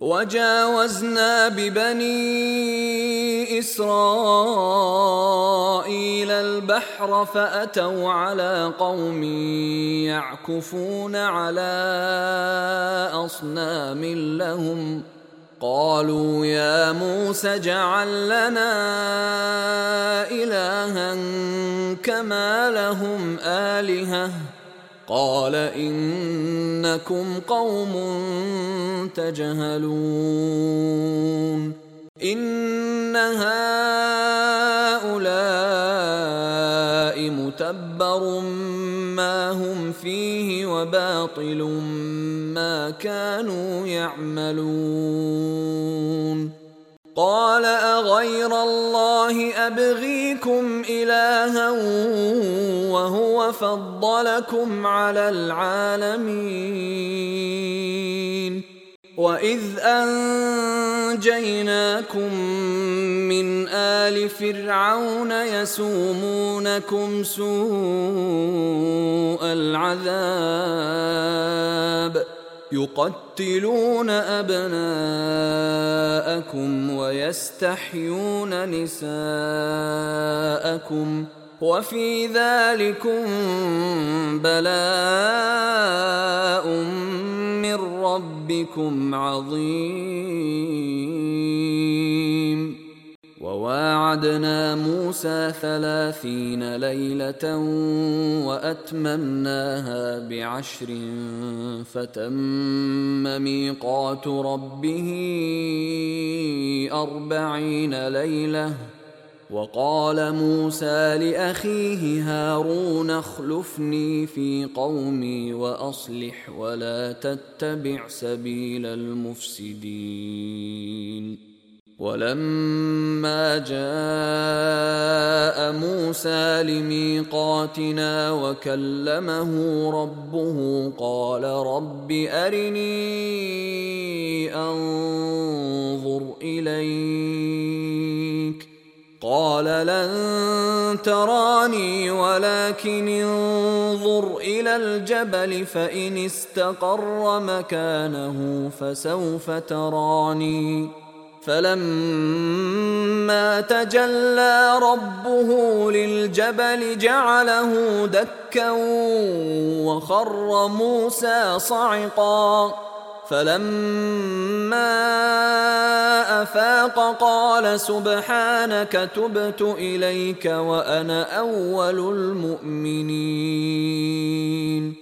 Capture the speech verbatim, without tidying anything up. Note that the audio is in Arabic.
وجاوزنا ببني إسرائيل البحر فأتوا على قوم يعكفون على أصنام لهم قالوا يا موسى اجعل لنا إلها كما لهم آلهة قال إنكم قوم تجهلون إن هؤلاء متبر ما هم فيه وباطل ما كانوا يعملون قال أغير الله أبغيكم إلها وهو فضلكم على العالمين وإذ أنجيناكم من آل فرعون يسومونكم سوء العذاب يقتلون أبناءكم ويستحيون نساءكم وفي ذلكم بلاء من ربكم عظيم وواعدنا موسى ثلاثين ليلة وأتممناها بعشر فتم ميقات ربه أربعين ليلة وقال موسى لأخيه هارون اخلفني في قومي وأصلح ولا تتبع سبيل المفسدين ولما جاء موسى لميقاتنا وكلمه ربه قال رب أرني أنظر إليك قال لن تراني ولكن انظر إلى الجبل فإن استقر مكانه فسوف تراني فلما تجلى ربه للجبل جعله دكا وخر موسى صعقا فلما أفاق قال سبحانك تبت إليك وأنا أول المؤمنين